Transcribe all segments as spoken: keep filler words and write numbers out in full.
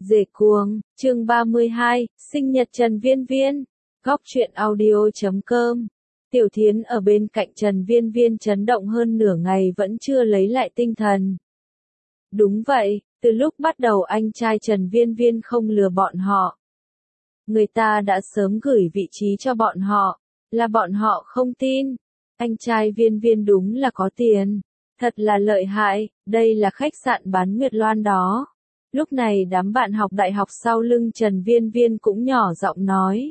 Dể cuồng, chương ba mươi hai, sinh nhật Trần Viên Viên. Góc truyện audio chấm com. Tiểu Thiến ở bên cạnh Trần Viên Viên chấn động hơn nửa ngày vẫn chưa lấy lại tinh thần. Đúng vậy, từ lúc bắt đầu anh trai Trần Viên Viên không lừa bọn họ. Người ta đã sớm gửi vị trí cho bọn họ, là bọn họ không tin. Anh trai Viên Viên đúng là có tiền, thật là lợi hại, đây là khách sạn bán Nguyệt Loan đó. Lúc này đám bạn học đại học sau lưng Trần Viên Viên cũng nhỏ giọng nói.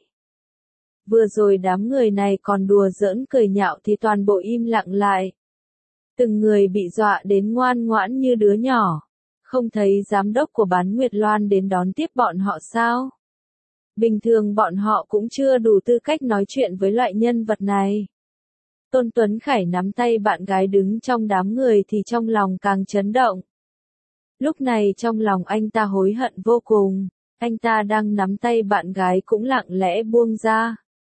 Vừa rồi đám người này còn đùa giỡn cười nhạo thì toàn bộ im lặng lại. Từng người bị dọa đến ngoan ngoãn như đứa nhỏ. Không thấy giám đốc của bán Nguyệt Loan đến đón tiếp bọn họ sao? Bình thường bọn họ cũng chưa đủ tư cách nói chuyện với loại nhân vật này. Tôn Tuấn Khải nắm tay bạn gái đứng trong đám người thì trong lòng càng chấn động. Lúc này trong lòng anh ta hối hận vô cùng, anh ta đang nắm tay bạn gái cũng lặng lẽ buông ra.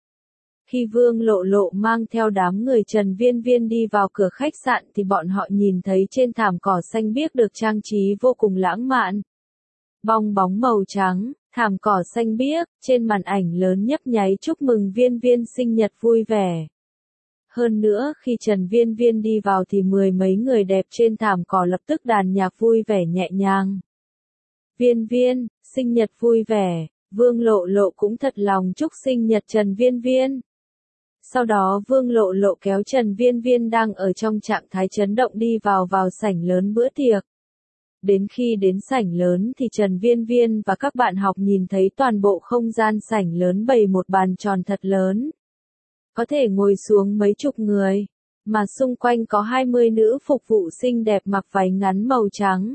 Khi Vương Lộ Lộ mang theo đám người Trần Viên Viên đi vào cửa khách sạn thì bọn họ nhìn thấy trên thảm cỏ xanh biếc được trang trí vô cùng lãng mạn. Bong bóng màu trắng, thảm cỏ xanh biếc, trên màn ảnh lớn nhấp nháy chúc mừng Viên Viên sinh nhật vui vẻ. Hơn nữa khi Trần Viên Viên đi vào thì mười mấy người đẹp trên thảm cỏ lập tức đàn nhạc vui vẻ nhẹ nhàng. Viên Viên, sinh nhật vui vẻ, Vương Lộ Lộ cũng thật lòng chúc sinh nhật Trần Viên Viên. Sau đó Vương Lộ Lộ kéo Trần Viên Viên đang ở trong trạng thái chấn động đi vào vào sảnh lớn bữa tiệc. Đến khi đến sảnh lớn thì Trần Viên Viên và các bạn học nhìn thấy toàn bộ không gian sảnh lớn bày một bàn tròn thật lớn. Có thể ngồi xuống mấy chục người, mà xung quanh có hai mươi nữ phục vụ xinh đẹp mặc váy ngắn màu trắng.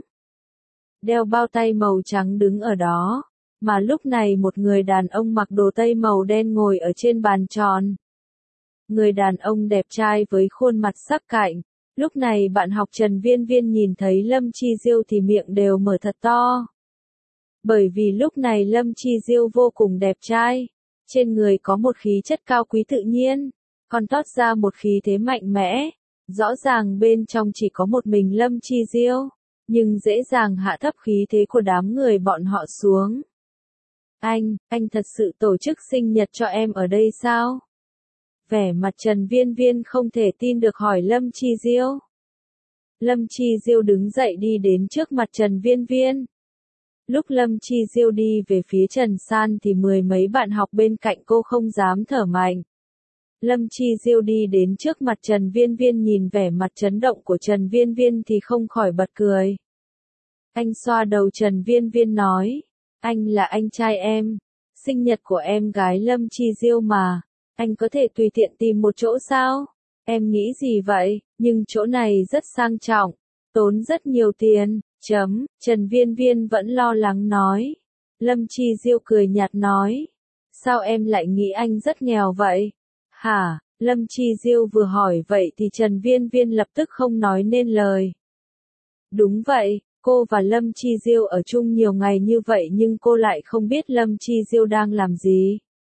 Đeo bao tay màu trắng đứng ở đó, mà lúc này một người đàn ông mặc đồ tây màu đen ngồi ở trên bàn tròn. Người đàn ông đẹp trai với khuôn mặt sắc cạnh. Lúc này bạn học Trần Viên Viên nhìn thấy Lâm Chi Diêu thì miệng đều mở thật to. Bởi vì lúc này Lâm Chi Diêu vô cùng đẹp trai. Trên người có một khí chất cao quý tự nhiên, còn toát ra một khí thế mạnh mẽ. Rõ ràng bên trong chỉ có một mình Lâm Chi Diêu, nhưng dễ dàng hạ thấp khí thế của đám người bọn họ xuống. Anh, anh thật sự tổ chức sinh nhật cho em ở đây sao? Vẻ mặt Trần Viên Viên không thể tin được hỏi Lâm Chi Diêu. Lâm Chi Diêu đứng dậy đi đến trước mặt Trần Viên Viên. Lúc Lâm Chi Diêu đi về phía Trần San thì mười mấy bạn học bên cạnh cô không dám thở mạnh. Lâm Chi Diêu đi đến trước mặt Trần Viên Viên nhìn vẻ mặt chấn động của Trần Viên Viên thì không khỏi bật cười. Anh xoa đầu Trần Viên Viên nói, anh là anh trai em, sinh nhật của em gái Lâm Chi Diêu mà, anh có thể tùy tiện tìm một chỗ sao? Em nghĩ gì vậy, nhưng chỗ này rất sang trọng, tốn rất nhiều tiền. Chấm, Trần Viên Viên vẫn lo lắng nói. Lâm Chi Diêu cười nhạt nói. Sao em lại nghĩ anh rất nghèo vậy? Hả? Lâm Chi Diêu vừa hỏi vậy thì Trần Viên Viên lập tức không nói nên lời. Đúng vậy, cô và Lâm Chi Diêu ở chung nhiều ngày như vậy nhưng cô lại không biết Lâm Chi Diêu đang làm gì.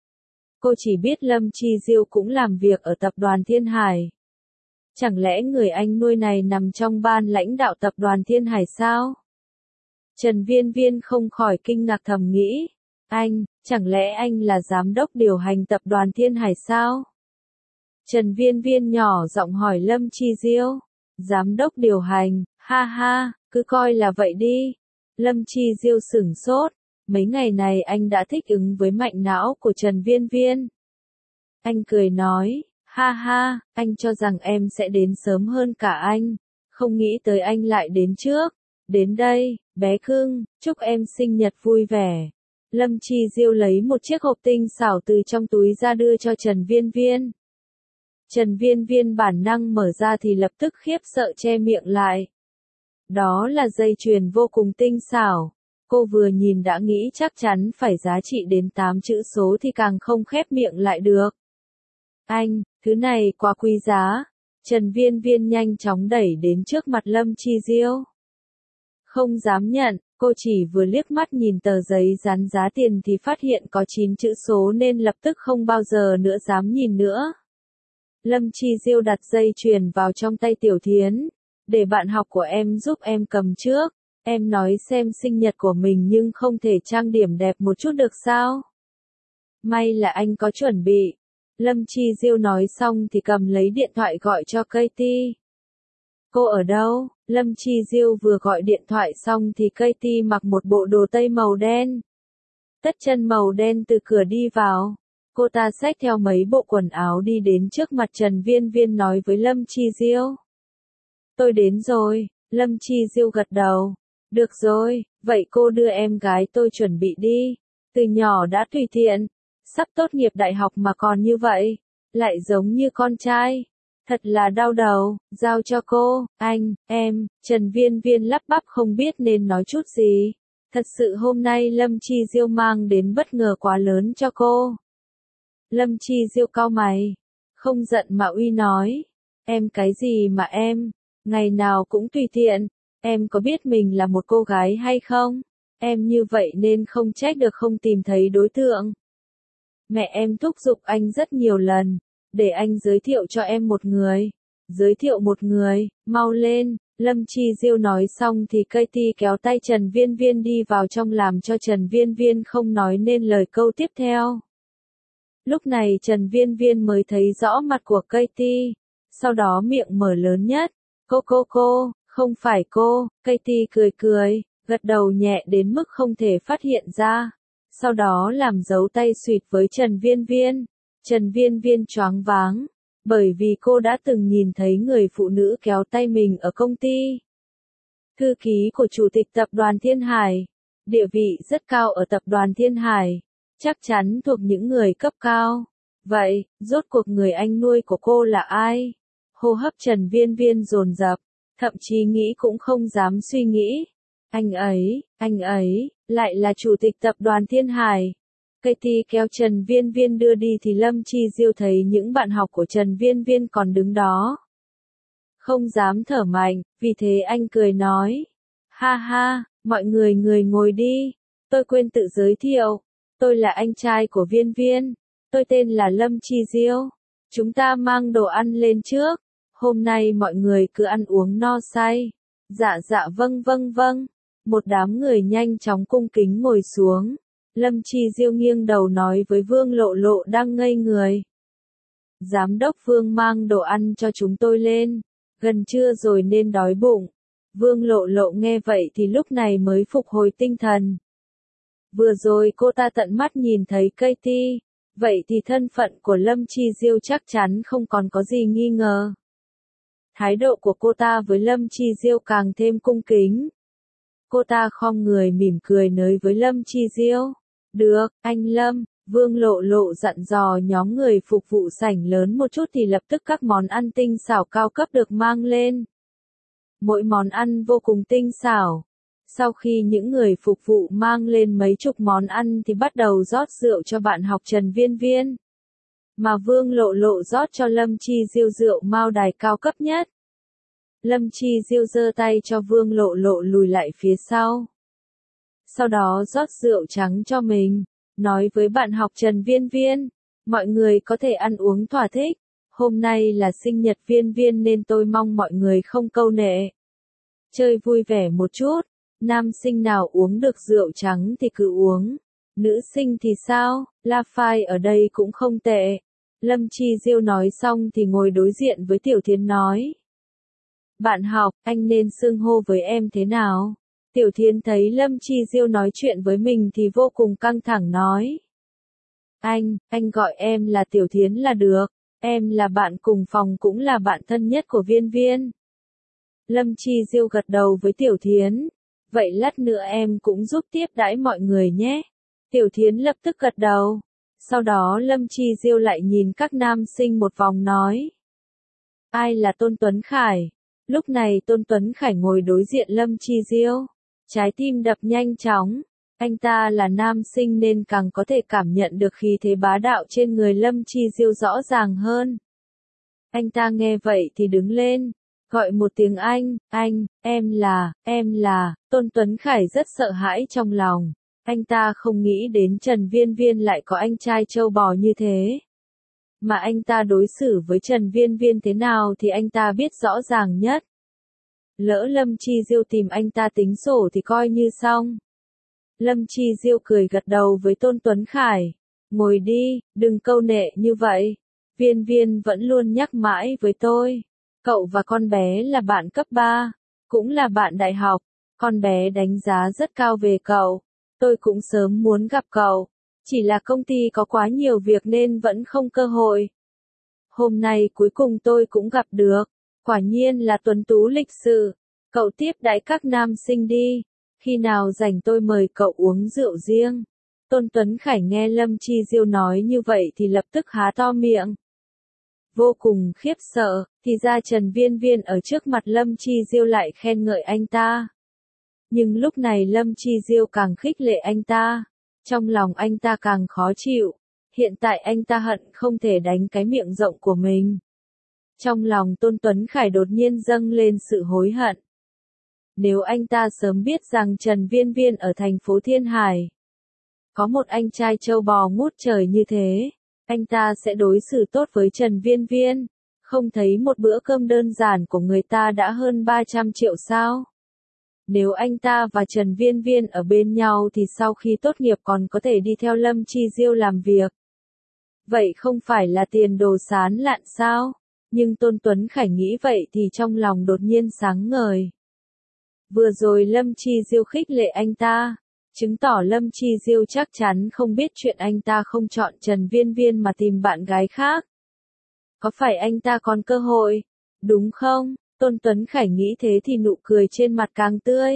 Cô chỉ biết Lâm Chi Diêu cũng làm việc ở tập đoàn Thiên Hải. Chẳng lẽ người anh nuôi này nằm trong ban lãnh đạo tập đoàn Thiên Hải sao? Trần Viên Viên không khỏi kinh ngạc thầm nghĩ. Anh, chẳng lẽ anh là giám đốc điều hành tập đoàn Thiên Hải sao? Trần Viên Viên nhỏ giọng hỏi Lâm Chi Diêu. Giám đốc điều hành, ha ha, cứ coi là vậy đi. Lâm Chi Diêu sửng sốt. Mấy ngày này anh đã thích ứng với mạnh não của Trần Viên Viên. Anh cười nói. Ha ha, anh cho rằng em sẽ đến sớm hơn cả anh, không nghĩ tới anh lại đến trước. Đến đây, bé cưng, chúc em sinh nhật vui vẻ. Lâm Chi Diêu lấy một chiếc hộp tinh xảo từ trong túi ra đưa cho Trần Viên Viên. Trần Viên Viên bản năng mở ra thì lập tức khiếp sợ che miệng lại. Đó là dây chuyền vô cùng tinh xảo. Cô vừa nhìn đã nghĩ chắc chắn phải giá trị đến tám chữ số thì càng không khép miệng lại được. Anh, thứ này quá quý giá. Trần Viên Viên nhanh chóng đẩy đến trước mặt Lâm Chi Diêu. Không dám nhận, cô chỉ vừa liếc mắt nhìn tờ giấy dán giá tiền thì phát hiện có chín chữ số nên lập tức không bao giờ nữa dám nhìn nữa. Lâm Chi Diêu đặt dây chuyền vào trong tay Tiểu Thiến. Để bạn học của em giúp em cầm trước. Em nói xem sinh nhật của mình nhưng không thể trang điểm đẹp một chút được sao? May là anh có chuẩn bị. Lâm Chi Diêu nói xong thì cầm lấy điện thoại gọi cho Katie. Cô ở đâu? Lâm Chi Diêu vừa gọi điện thoại xong thì Katie mặc một bộ đồ tây màu đen. Tất chân màu đen từ cửa đi vào. Cô ta xách theo mấy bộ quần áo đi đến trước mặt Trần Viên Viên nói với Lâm Chi Diêu. Tôi đến rồi, Lâm Chi Diêu gật đầu. Được rồi, vậy cô đưa em gái tôi chuẩn bị đi. Từ nhỏ đã tùy tiện, sắp tốt nghiệp đại học mà còn như vậy, lại giống như con trai. Thật là đau đầu, giao cho cô, anh, em, Trần Viên Viên lắp bắp không biết nên nói chút gì. Thật sự hôm nay Lâm Chi Diêu mang đến bất ngờ quá lớn cho cô. Lâm Chi Diêu cau mày, không giận mà uy nói. Em cái gì mà em, ngày nào cũng tùy tiện, em có biết mình là một cô gái hay không? Em như vậy nên không trách được không tìm thấy đối tượng. Mẹ em thúc giục anh rất nhiều lần, để anh giới thiệu cho em một người. Giới thiệu một người, mau lên. Lâm Chi Diêu nói xong thì Katie kéo tay Trần Viên Viên đi vào trong làm cho Trần Viên Viên không nói nên lời câu tiếp theo. Lúc này Trần Viên Viên mới thấy rõ mặt của Katie, sau đó miệng mở lớn nhất. Cô cô cô, không phải cô. Katie cười cười, gật đầu nhẹ đến mức không thể phát hiện ra. Sau đó làm dấu tay xuyệt với Trần Viên Viên. Trần Viên Viên choáng váng, bởi vì cô đã từng nhìn thấy người phụ nữ kéo tay mình ở công ty. Thư ký của Chủ tịch Tập đoàn Thiên Hải, địa vị rất cao ở Tập đoàn Thiên Hải, chắc chắn thuộc những người cấp cao. Vậy, rốt cuộc người anh nuôi của cô là ai? Hô hấp Trần Viên Viên dồn dập, thậm chí nghĩ cũng không dám suy nghĩ. Anh ấy, anh ấy, lại là Chủ tịch Tập đoàn Thiên Hải. Katie kéo Trần Viên Viên đưa đi thì Lâm Chi Diêu thấy những bạn học của Trần Viên Viên còn đứng đó. Không dám thở mạnh, vì thế anh cười nói. Ha ha, mọi người người ngồi đi. Tôi quên tự giới thiệu. Tôi là anh trai của Viên Viên. Tôi tên là Lâm Chi Diêu. Chúng ta mang đồ ăn lên trước. Hôm nay mọi người cứ ăn uống no say. Dạ dạ vâng vâng vâng. Một đám người nhanh chóng cung kính ngồi xuống. Lâm Chi Diêu nghiêng đầu nói với Vương Lộ Lộ đang ngây người. Giám đốc Vương mang đồ ăn cho chúng tôi lên. Gần trưa rồi nên đói bụng. Vương Lộ Lộ nghe vậy thì lúc này mới phục hồi tinh thần. Vừa rồi cô ta tận mắt nhìn thấy Katie. Vậy thì thân phận của Lâm Chi Diêu chắc chắn không còn có gì nghi ngờ. Thái độ của cô ta với Lâm Chi Diêu càng thêm cung kính. Cô ta khom người mỉm cười nói với Lâm Chi Diêu. Được, anh Lâm. Vương Lộ Lộ dặn dò nhóm người phục vụ sảnh lớn một chút thì lập tức các món ăn tinh xảo cao cấp được mang lên. Mỗi món ăn vô cùng tinh xảo. Sau khi những người phục vụ mang lên mấy chục món ăn thì bắt đầu rót rượu cho bạn học Trần Viên Viên. Mà Vương Lộ Lộ rót cho Lâm Chi Diêu rượu Mao Đài cao cấp nhất. Lâm Chi Diêu giơ tay cho Vương Lộ Lộ lùi lại phía sau. Sau đó rót rượu trắng cho mình, nói với bạn học Trần Viên Viên, mọi người có thể ăn uống thỏa thích, hôm nay là sinh nhật Viên Viên nên tôi mong mọi người không câu nệ. Chơi vui vẻ một chút, nam sinh nào uống được rượu trắng thì cứ uống, nữ sinh thì sao, La Phai ở đây cũng không tệ. Lâm Chi Diêu nói xong thì ngồi đối diện với Tiểu Thiến nói. Bạn học, anh nên xưng hô với em thế nào? Tiểu Thiến thấy Lâm Chi Diêu nói chuyện với mình thì vô cùng căng thẳng nói. Anh, anh gọi em là Tiểu Thiến là được, em là bạn cùng phòng cũng là bạn thân nhất của Viên Viên. Lâm Chi Diêu gật đầu với Tiểu Thiến. Vậy lát nữa em cũng giúp tiếp đãi mọi người nhé. Tiểu Thiến lập tức gật đầu. Sau đó Lâm Chi Diêu lại nhìn các nam sinh một vòng nói. Ai là Tôn Tuấn Khải? Lúc này Tôn Tuấn Khải ngồi đối diện Lâm Chi Diêu. Trái tim đập nhanh chóng. Anh ta là nam sinh nên càng có thể cảm nhận được khí thế bá đạo trên người Lâm Chi Diêu rõ ràng hơn. Anh ta nghe vậy thì đứng lên. Gọi một tiếng anh, anh, em là, em là, Tôn Tuấn Khải rất sợ hãi trong lòng. Anh ta không nghĩ đến Trần Viên Viên lại có anh trai trâu bò như thế. Mà anh ta đối xử với Trần Viên Viên thế nào thì anh ta biết rõ ràng nhất. Lỡ Lâm Chi Diêu tìm anh ta tính sổ thì coi như xong. Lâm Chi Diêu cười gật đầu với Tôn Tuấn Khải. Ngồi đi, đừng câu nệ như vậy. Viên Viên vẫn luôn nhắc mãi với tôi. Cậu và con bé là bạn cấp ba, cũng là bạn đại học. Con bé đánh giá rất cao về cậu. Tôi cũng sớm muốn gặp cậu. Chỉ là công ty có quá nhiều việc nên vẫn không cơ hội. Hôm nay cuối cùng tôi cũng gặp được. Quả nhiên là tuấn tú lịch sự. Cậu tiếp đãi các nam sinh đi. Khi nào rảnh tôi mời cậu uống rượu riêng. Tôn Tuấn Khải nghe Lâm Chi Diêu nói như vậy thì lập tức há to miệng. Vô cùng khiếp sợ, thì ra Trần Viên Viên ở trước mặt Lâm Chi Diêu lại khen ngợi anh ta. Nhưng lúc này Lâm Chi Diêu càng khích lệ anh ta. Trong lòng anh ta càng khó chịu. Hiện tại anh ta hận không thể đánh cái miệng rộng của mình. Trong lòng Tôn Tuấn Khải đột nhiên dâng lên sự hối hận. Nếu anh ta sớm biết rằng Trần Viên Viên ở thành phố Thiên Hải có một anh trai châu bò ngút trời như thế, anh ta sẽ đối xử tốt với Trần Viên Viên. Không thấy một bữa cơm đơn giản của người ta đã hơn ba trăm triệu sao? Nếu anh ta và Trần Viên Viên ở bên nhau thì sau khi tốt nghiệp còn có thể đi theo Lâm Chi Diêu làm việc. Vậy không phải là tiền đồ sán lạn sao? Nhưng Tôn Tuấn Khải nghĩ vậy thì trong lòng đột nhiên sáng ngời. Vừa rồi Lâm Chi Diêu khích lệ anh ta, chứng tỏ Lâm Chi Diêu chắc chắn không biết chuyện anh ta không chọn Trần Viên Viên mà tìm bạn gái khác. Có phải anh ta còn cơ hội, đúng không? Tôn Tuấn Khải nghĩ thế thì nụ cười trên mặt càng tươi.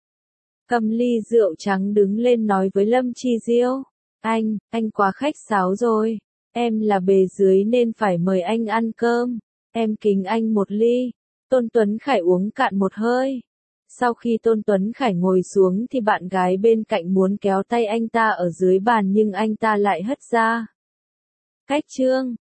Cầm ly rượu trắng đứng lên nói với Lâm Chi Diêu. Anh, anh quá khách sáo rồi. Em là bề dưới nên phải mời anh ăn cơm. Em kính anh một ly. Tôn Tuấn Khải uống cạn một hơi. Sau khi Tôn Tuấn Khải ngồi xuống thì bạn gái bên cạnh muốn kéo tay anh ta ở dưới bàn nhưng anh ta lại hất ra. Cách chương